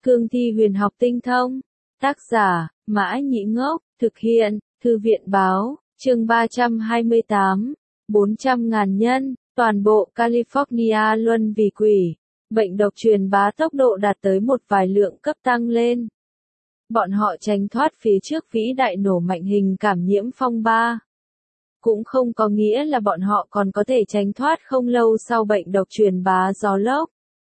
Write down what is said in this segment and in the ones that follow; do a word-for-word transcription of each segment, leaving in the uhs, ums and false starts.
Cương thi huyền học tinh thông. Tác giả, Mã Nhĩ Ngốc, thực hiện, Thư viện báo, chương ba trăm hai mươi tám, bốn trăm ngàn nhân, toàn bộ California luân vì quỷ. Bệnh độc truyền bá tốc độ đạt tới một vài lượng cấp tăng lên. Bọn họ tránh thoát phía trước vĩ đại nổ mạnh hình cảm nhiễm phong ba. Cũng không có nghĩa là bọn họ còn có thể tránh thoát không lâu sau bệnh độc truyền bá gió lốc.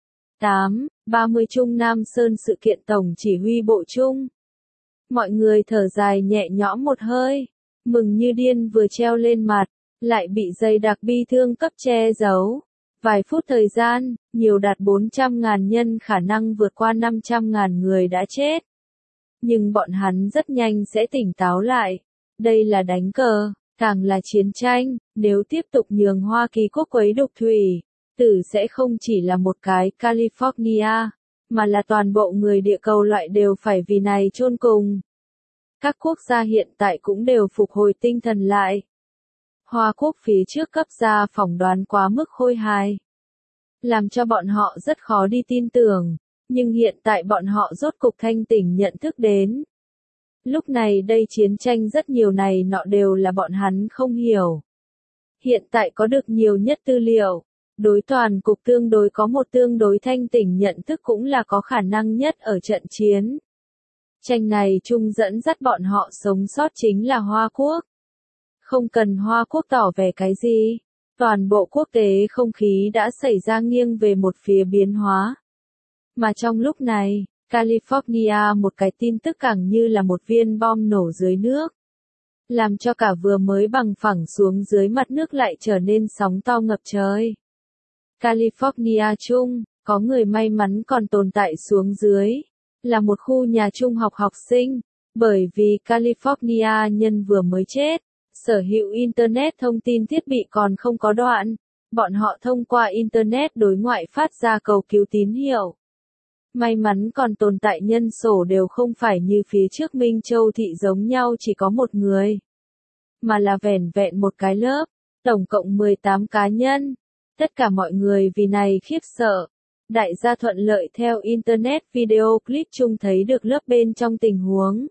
tám. ba mươi Trung Nam Sơn sự kiện tổng chỉ huy bộ chung. Mọi người thở dài nhẹ nhõm một hơi, mừng như điên vừa treo lên mặt, lại bị dày đặc bi thương cấp che giấu. Vài phút thời gian, nhiều đạt bốn trăm ngàn nhân khả năng vượt qua năm trăm ngàn người đã chết. Nhưng bọn hắn rất nhanh sẽ tỉnh táo lại. Đây là đánh cờ, càng là chiến tranh, nếu tiếp tục nhường Hoa Kỳ quốc quấy đục thủy, tử sẽ không chỉ là một cái California, mà là toàn bộ người địa cầu loại đều phải vì này chôn cùng. Các quốc gia hiện tại cũng đều phục hồi tinh thần lại. Hoa Quốc phía trước cấp ra phỏng đoán quá mức khôi hài, làm cho bọn họ rất khó đi tin tưởng, nhưng hiện tại bọn họ rốt cục thanh tỉnh nhận thức đến. Lúc này đây chiến tranh rất nhiều này nọ đều là bọn hắn không hiểu. Hiện tại có được nhiều nhất tư liệu, đối toàn cục tương đối có một tương đối thanh tỉnh nhận thức cũng là có khả năng nhất ở trận chiến. Tranh này chung dẫn dắt bọn họ sống sót chính là Hoa Quốc. Không cần Hoa Quốc tỏ vẻ cái gì, toàn bộ quốc tế không khí đã xảy ra nghiêng về một phía biến hóa. Mà trong lúc này, California một cái tin tức càng như là một viên bom nổ dưới nước, làm cho cả vừa mới bằng phẳng xuống dưới mặt nước lại trở nên sóng to ngập trời. California chung, có người may mắn còn tồn tại xuống dưới, là một khu nhà trung học học sinh, bởi vì California nhân vừa mới chết, sở hữu Internet thông tin thiết bị còn không có đoạn, bọn họ thông qua Internet đối ngoại phát ra cầu cứu tín hiệu. May mắn còn tồn tại nhân sổ đều không phải như phía trước Minh Châu thị giống nhau chỉ có một người, mà là vẻn vẹn một cái lớp, tổng cộng mười tám cá nhân. Tất cả mọi người vì này khiếp sợ. Đại gia thuận lợi theo Internet video clip chung thấy được lớp bên trong tình huống.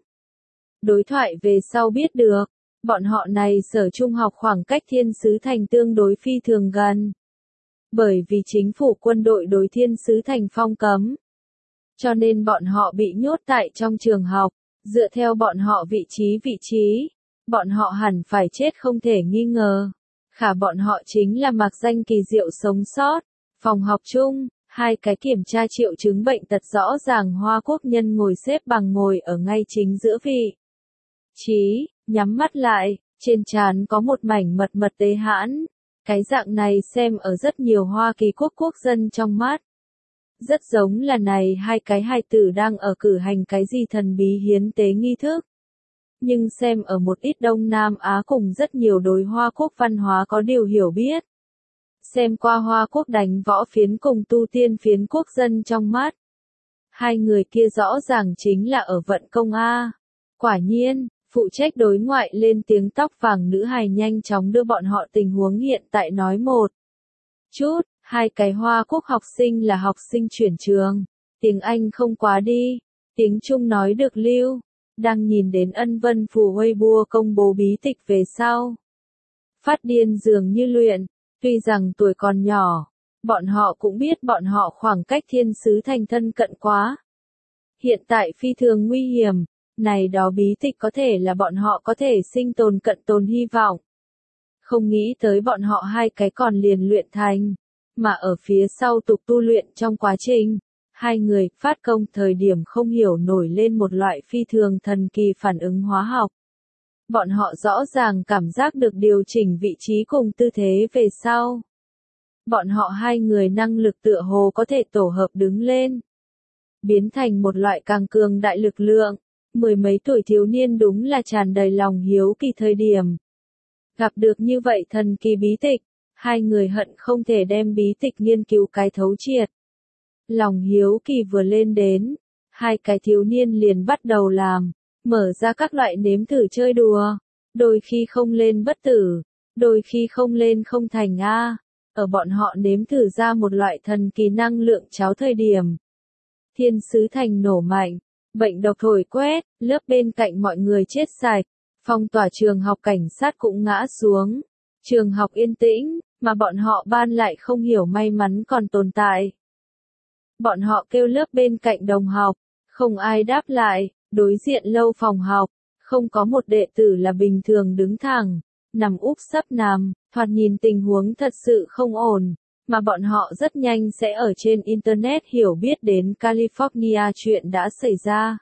Đối thoại về sau biết được, bọn họ này sở trung học khoảng cách Thiên Sứ Thành tương đối phi thường gần. Bởi vì chính phủ quân đội đối Thiên Sứ Thành phong cấm, cho nên bọn họ bị nhốt tại trong trường học, dựa theo bọn họ vị trí vị trí, bọn họ hẳn phải chết không thể nghi ngờ. Khả bọn họ chính là mặc danh kỳ diệu sống sót. Phòng học chung, hai cái kiểm tra triệu chứng bệnh tật rõ ràng Hoa Quốc nhân ngồi xếp bằng ngồi ở ngay chính giữa vị trí, nhắm mắt lại, trên trán có một mảnh mật mật tế hãn. Cái dạng này xem ở rất nhiều Hoa Kỳ quốc quốc dân trong mắt. Rất giống là này hai cái hài tử đang ở cử hành cái gì thần bí hiến tế nghi thức. Nhưng xem ở một ít Đông Nam Á cùng rất nhiều đối Hoa Quốc văn hóa có điều hiểu biết. Xem qua Hoa Quốc đánh võ phiến cùng tu tiên phiến quốc dân trong mắt. Hai người kia rõ ràng chính là ở vận công A. Quả nhiên, phụ trách đối ngoại lên tiếng tóc vàng nữ hài nhanh chóng đưa bọn họ tình huống hiện tại nói một chút. Hai cái Hoa Quốc học sinh là học sinh chuyển trường. Tiếng Anh không quá đi. Tiếng Trung nói được lưu. Đang nhìn đến Ân Vân Phủ Weibo công bố bí tịch về sau. Phát điên dường như luyện. Tuy rằng tuổi còn nhỏ, bọn họ cũng biết bọn họ khoảng cách Thiên Sứ Thành thân cận quá. Hiện tại phi thường nguy hiểm. Này đó bí tịch có thể là bọn họ có thể sinh tồn cận tồn hy vọng. Không nghĩ tới bọn họ hai cái còn liền luyện thành. Mà ở phía sau tục tu luyện trong quá trình, hai người phát công thời điểm không hiểu nổi lên một loại phi thường thần kỳ phản ứng hóa học. Bọn họ rõ ràng cảm giác được điều chỉnh vị trí cùng tư thế về sau. Bọn họ hai người năng lực tựa hồ có thể tổ hợp đứng lên, biến thành một loại càng cường đại lực lượng. Mười mấy tuổi thiếu niên đúng là tràn đầy lòng hiếu kỳ thời điểm. Gặp được như vậy thần kỳ bí tịch. Hai người hận không thể đem bí tịch nghiên cứu cái thấu triệt. Lòng hiếu kỳ vừa lên đến, hai cái thiếu niên liền bắt đầu làm, mở ra các loại nếm thử chơi đùa. Đôi khi không lên bất tử, đôi khi không lên không thành A. Ở bọn họ nếm thử ra một loại thần kỳ năng lượng cháo thời điểm. Thiên Sứ Thành nổ mạnh, bệnh độc thổi quét, lớp bên cạnh mọi người chết sạch, phong tỏa trường học, cảnh sát cũng ngã xuống. Trường học yên tĩnh, mà bọn họ ban lại không hiểu may mắn còn tồn tại. Bọn họ kêu lớp bên cạnh đồng học, không ai đáp lại, đối diện lâu phòng học, không có một đệ tử là bình thường đứng thẳng, nằm úp sấp nằm, thoạt nhìn tình huống thật sự không ổn, mà bọn họ rất nhanh sẽ ở trên Internet hiểu biết đến California chuyện đã xảy ra.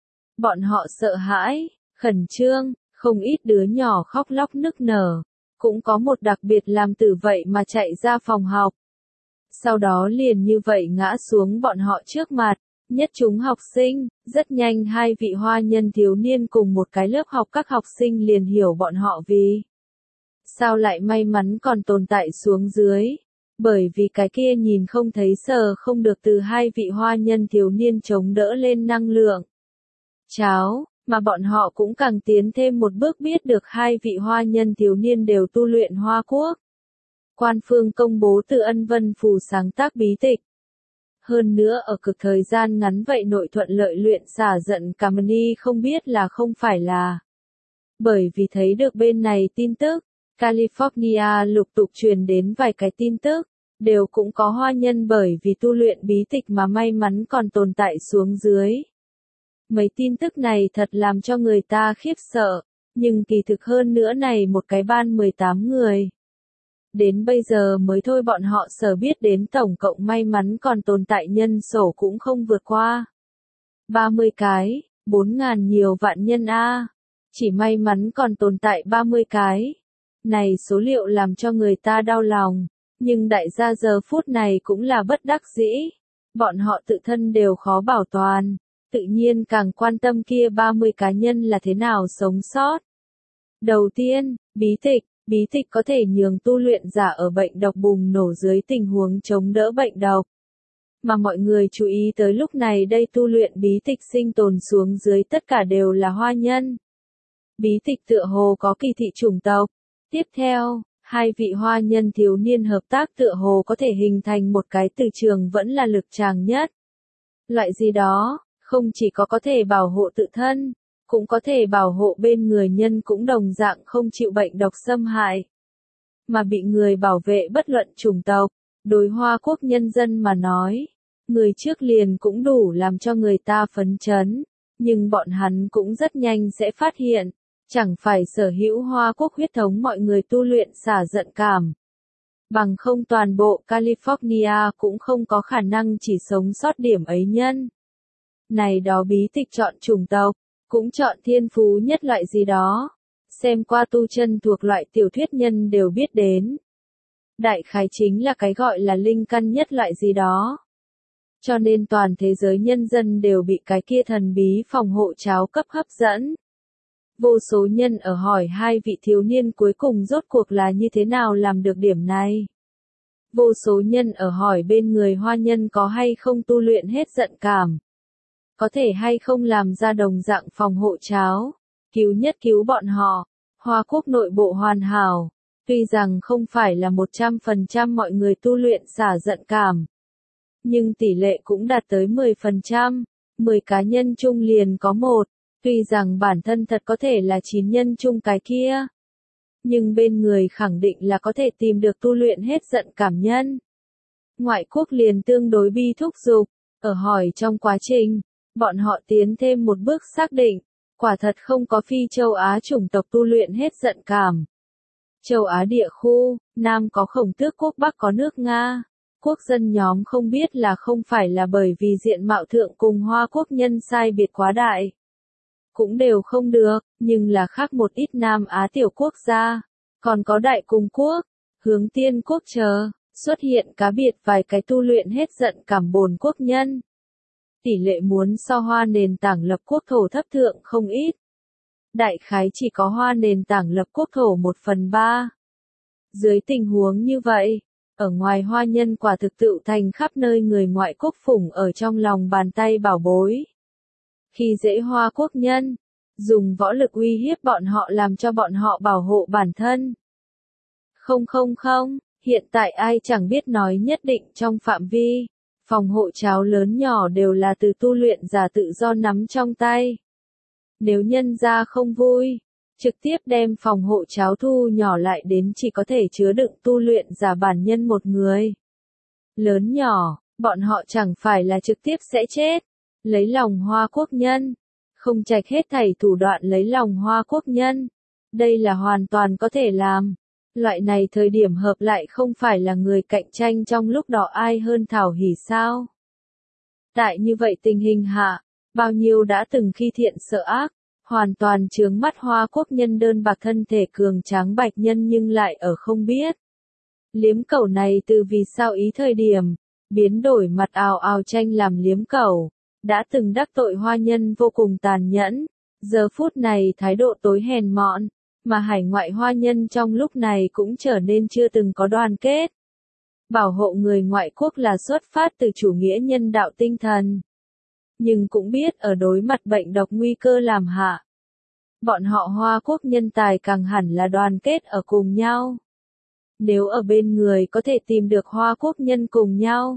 Bọn họ sợ hãi, khẩn trương, không ít đứa nhỏ khóc lóc nức nở, cũng có một đặc biệt làm tử vậy mà chạy ra phòng học. Sau đó liền như vậy ngã xuống bọn họ trước mặt, nhất chúng học sinh, rất nhanh hai vị hoa nhân thiếu niên cùng một cái lớp học các học sinh liền hiểu bọn họ vì sao lại may mắn còn tồn tại xuống dưới. Bởi vì cái kia nhìn không thấy sờ không được từ hai vị hoa nhân thiếu niên chống đỡ lên năng lượng cháo, mà bọn họ cũng càng tiến thêm một bước biết được hai vị hoa nhân thiếu niên đều tu luyện Hoa Quốc. Quan phương công bố từ Ân Vân Phù sáng tác bí tịch. Hơn nữa ở cực thời gian ngắn vậy nội thuận lợi luyện xả giận Kamani không biết là không phải là. Bởi vì thấy được bên này tin tức, California lục tục truyền đến vài cái tin tức, đều cũng có hoa nhân bởi vì tu luyện bí tịch mà may mắn còn tồn tại xuống dưới. Mấy tin tức này thật làm cho người ta khiếp sợ, nhưng kỳ thực hơn nữa này một cái ban mười tám người. Đến bây giờ mới thôi bọn họ sở biết đến tổng cộng may mắn còn tồn tại nhân số cũng không vượt qua ba mươi cái, bốn ngàn nhiều vạn nhân a. Chỉ may mắn còn tồn tại ba mươi cái. Này số liệu làm cho người ta đau lòng, nhưng đại gia giờ phút này cũng là bất đắc dĩ. Bọn họ tự thân đều khó bảo toàn, tự nhiên càng quan tâm kia ba mươi cá nhân là thế nào sống sót. Đầu tiên, bí tịch. Bí tịch có thể nhường tu luyện giả ở bệnh độc bùng nổ dưới tình huống chống đỡ bệnh độc. Mà mọi người chú ý tới lúc này đây tu luyện bí tịch sinh tồn xuống dưới tất cả đều là hoa nhân. Bí tịch tựa hồ có kỳ thị chủng tộc. Tiếp theo, hai vị hoa nhân thiếu niên hợp tác tựa hồ có thể hình thành một cái từ trường vẫn là lực tràng nhất. Loại gì đó, không chỉ có có thể bảo hộ tự thân, cũng có thể bảo hộ bên người nhân cũng đồng dạng không chịu bệnh độc xâm hại. Mà bị người bảo vệ bất luận chủng tộc, đối Hoa Quốc nhân dân mà nói, người trước liền cũng đủ làm cho người ta phấn chấn, nhưng bọn hắn cũng rất nhanh sẽ phát hiện, chẳng phải sở hữu Hoa Quốc huyết thống mọi người tu luyện xả giận cảm. Bằng không toàn bộ California cũng không có khả năng chỉ sống sót điểm ấy nhân. Này đó bí tịch chọn chủng tộc, cũng chọn thiên phú nhất loại gì đó. Xem qua tu chân thuộc loại tiểu thuyết nhân đều biết đến. Đại khái chính là cái gọi là linh căn nhất loại gì đó. Cho nên toàn thế giới nhân dân đều bị cái kia thần bí phòng hộ cháo cấp hấp dẫn. Vô số nhân ở hỏi hai vị thiếu niên cuối cùng rốt cuộc là như thế nào làm được điểm này. Vô số nhân ở hỏi bên người hoa nhân có hay không tu luyện hết giận cảm. Có thể hay không làm ra đồng dạng phòng hộ cháo, cứu nhất cứu bọn họ. Hoa Quốc nội bộ hoàn hảo, tuy rằng không phải là một trăm phần trăm mọi người tu luyện xả giận cảm, nhưng tỷ lệ cũng đạt tới mười phần trăm, mười cá nhân chung liền có một, tuy rằng bản thân thật có thể là chín nhân chung cái kia, nhưng bên người khẳng định là có thể tìm được tu luyện hết giận cảm nhân. Ngoại quốc liền tương đối bi thúc giục, ở hỏi trong quá trình, bọn họ tiến thêm một bước xác định, quả thật không có phi châu Á chủng tộc tu luyện hết giận cảm. Châu Á địa khu, Nam có Khổng Tước quốc, Bắc có nước Nga. Quốc dân nhóm không biết là không phải là bởi vì diện mạo thượng cùng Hoa Quốc nhân sai biệt quá đại. Cũng đều không được, nhưng là khác một ít Nam Á tiểu quốc gia. Còn có Đại Cung quốc, Hướng Tiên quốc chờ, xuất hiện cá biệt vài cái tu luyện hết giận cảm bồn quốc nhân. Tỷ lệ muốn so Hoa nền tảng lập quốc thổ thấp thượng không ít. Đại khái chỉ có Hoa nền tảng lập quốc thổ một phần ba. Dưới tình huống như vậy, ở ngoài Hoa nhân quả thực tự thành khắp nơi người ngoại quốc phủng ở trong lòng bàn tay bảo bối. Khi dễ Hoa Quốc nhân, dùng võ lực uy hiếp bọn họ làm cho bọn họ bảo hộ bản thân. Không không không, hiện tại ai chẳng biết nói nhất định trong phạm vi, Phòng hộ cháo lớn nhỏ đều là từ tu luyện giả tự do nắm trong tay. Nếu nhân gia không vui, trực tiếp đem phòng hộ cháo thu nhỏ lại đến chỉ có thể chứa đựng tu luyện giả bản nhân một người. Lớn nhỏ, bọn họ chẳng phải là trực tiếp sẽ chết. Lấy lòng Hoa Quốc nhân, không trạch hết thảy thủ đoạn lấy lòng Hoa Quốc nhân. Đây là hoàn toàn có thể làm. Loại này thời điểm hợp lại không phải là người cạnh tranh trong lúc đó ai hơn thảo hỉ sao. Tại như vậy tình hình hạ, bao nhiêu đã từng khi thiện sợ ác, hoàn toàn chướng mắt Hoa Quốc nhân đơn bạc thân thể cường tráng bạch nhân nhưng lại ở không biết. Liếm cẩu này từ vì sao ý thời điểm, biến đổi mặt ào ào tranh làm liếm cẩu, đã từng đắc tội hoa nhân vô cùng tàn nhẫn, giờ phút này thái độ tối hèn mọn, mà hải ngoại hoa nhân trong lúc này cũng trở nên chưa từng có đoàn kết. Bảo hộ người ngoại quốc là xuất phát từ chủ nghĩa nhân đạo tinh thần. Nhưng cũng biết ở đối mặt bệnh độc nguy cơ làm hạ. Bọn họ Hoa Quốc nhân tài càng hẳn là đoàn kết ở cùng nhau. Nếu ở bên người có thể tìm được Hoa Quốc nhân cùng nhau.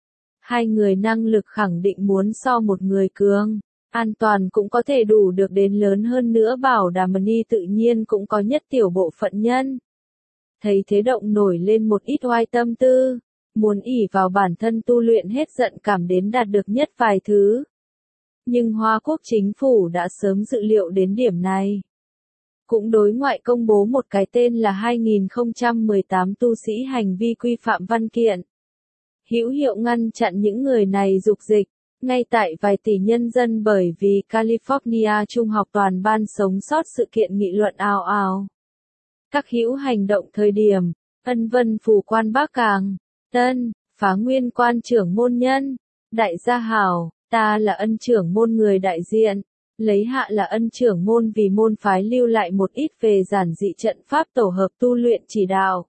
Hai người năng lực khẳng định muốn so một người cường. An toàn cũng có thể đủ được đến lớn hơn nữa bảo đảm ni tự nhiên cũng có nhất tiểu bộ phận nhân. Thấy thế động nổi lên một ít oai tâm tư. Muốn ỷ vào bản thân tu luyện hết giận cảm đến đạt được nhất vài thứ. Nhưng Hoa Quốc chính phủ đã sớm dự liệu đến điểm này. Cũng đối ngoại công bố một cái tên là hai nghìn không trăm mười tám tu sĩ hành vi quy phạm văn kiện. Hữu hiệu ngăn chặn những người này dục dịch, ngay tại vài tỷ nhân dân bởi vì California Trung học toàn ban sống sót sự kiện nghị luận ào ào. Các hữu hành động thời điểm, ân vân phù quan Bắc Càng, Tân, phá nguyên quan trưởng môn nhân, đại gia hảo, ta là ân trưởng môn người đại diện, lấy hạ là ân trưởng môn vì môn phái lưu lại một ít về giản dị trận pháp tổ hợp tu luyện chỉ đạo.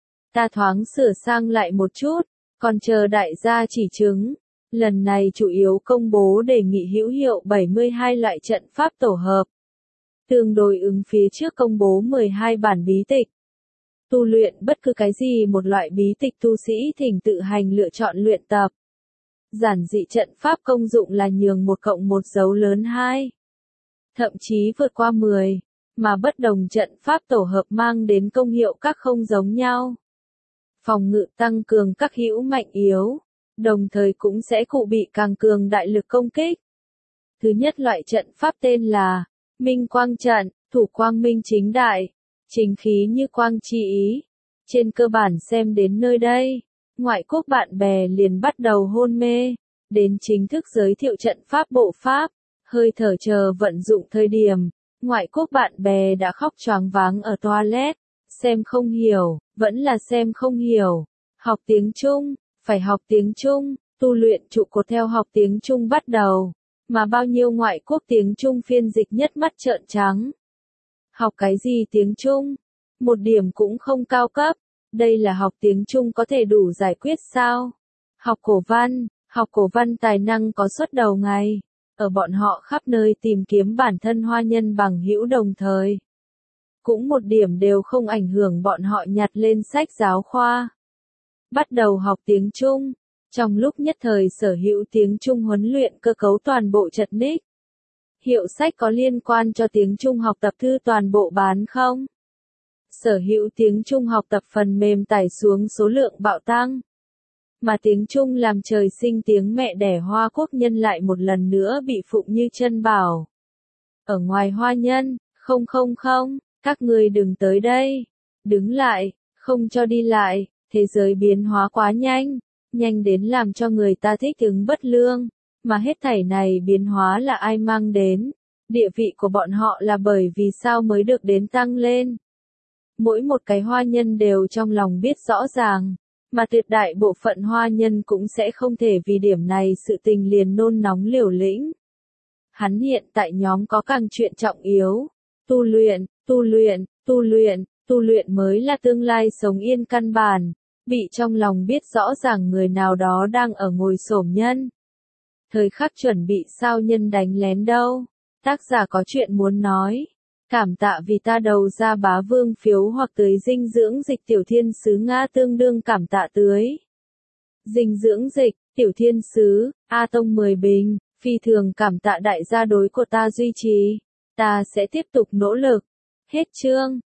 Ta thoáng sửa sang lại một chút, còn chờ đại gia chỉ chứng. Lần này chủ yếu công bố đề nghị hữu hiệu bảy mươi hai loại trận pháp tổ hợp. Tương đối ứng phía trước công bố mười hai bản bí tịch. Tu luyện bất cứ cái gì một loại bí tịch tu sĩ thỉnh tự hành lựa chọn luyện tập. Giản dị trận pháp công dụng là nhường một cộng một dấu lớn hai. Thậm chí vượt qua mười, mà bất đồng trận pháp tổ hợp mang đến công hiệu các không giống nhau. Phòng ngự tăng cường các hữu mạnh yếu, đồng thời cũng sẽ cụ bị càng cường đại lực công kích. Thứ nhất loại trận pháp tên là Minh Quang Trận, thủ quang minh chính đại, chính khí như quang chi ý. Trên cơ bản xem đến nơi đây, ngoại quốc bạn bè liền bắt đầu hôn mê, đến chính thức giới thiệu trận pháp bộ pháp, hơi thở chờ vận dụng thời điểm, ngoại quốc bạn bè đã khóc choáng váng ở toilet, xem không hiểu, vẫn là xem không hiểu. Học tiếng Trung, phải học tiếng Trung, tu luyện trụ cột theo học tiếng Trung bắt đầu, mà bao nhiêu ngoại quốc tiếng Trung phiên dịch nhất mắt trợn trắng. Học cái gì tiếng Trung? Một điểm cũng không cao cấp, đây là học tiếng Trung có thể đủ giải quyết sao? Học cổ văn, học cổ văn tài năng có suất đầu ngày, ở bọn họ khắp nơi tìm kiếm bản thân hoa nhân bằng hữu đồng thời. Cũng một điểm đều không ảnh hưởng bọn họ nhặt lên sách giáo khoa. Bắt đầu học tiếng Trung, trong lúc nhất thời sở hữu tiếng Trung huấn luyện cơ cấu toàn bộ chật ních. Hiệu sách có liên quan cho tiếng Trung học tập thư toàn bộ bán không? Sở hữu tiếng Trung học tập phần mềm tải xuống số lượng bạo tăng. Mà tiếng Trung làm trời sinh tiếng mẹ đẻ Hoa Quốc nhân lại một lần nữa bị phụng như chân bảo. Ở ngoài hoa nhân, không không không, các người đừng tới đây. Đứng lại, không cho đi lại, thế giới biến hóa quá nhanh, nhanh đến làm cho người ta thích ứng bất lương. Mà hết thảy này biến hóa là ai mang đến? Địa vị của bọn họ là bởi vì sao mới được đến tăng lên? Mỗi một cái hoa nhân đều trong lòng biết rõ ràng, mà tuyệt đại bộ phận hoa nhân cũng sẽ không thể vì điểm này sự tình liền nôn nóng liều lĩnh. Hắn hiện tại nhóm có càng chuyện trọng yếu, tu luyện, tu luyện, tu luyện, tu luyện mới là tương lai sống yên căn bản, bị trong lòng biết rõ ràng người nào đó đang ở ngồi xổm nhân. Thời khắc chuẩn bị sao nhân đánh lén đâu, tác giả có chuyện muốn nói. Cảm tạ vì ta đầu ra bá vương phiếu hoặc tưới dinh dưỡng dịch tiểu thiên sứ Nga tương đương cảm tạ tưới. Dinh dưỡng dịch, Tiểu thiên sứ, A Tông mười bình, phi thường cảm tạ đại gia đối của ta duy trì. Ta sẽ tiếp tục nỗ lực. Hết chương.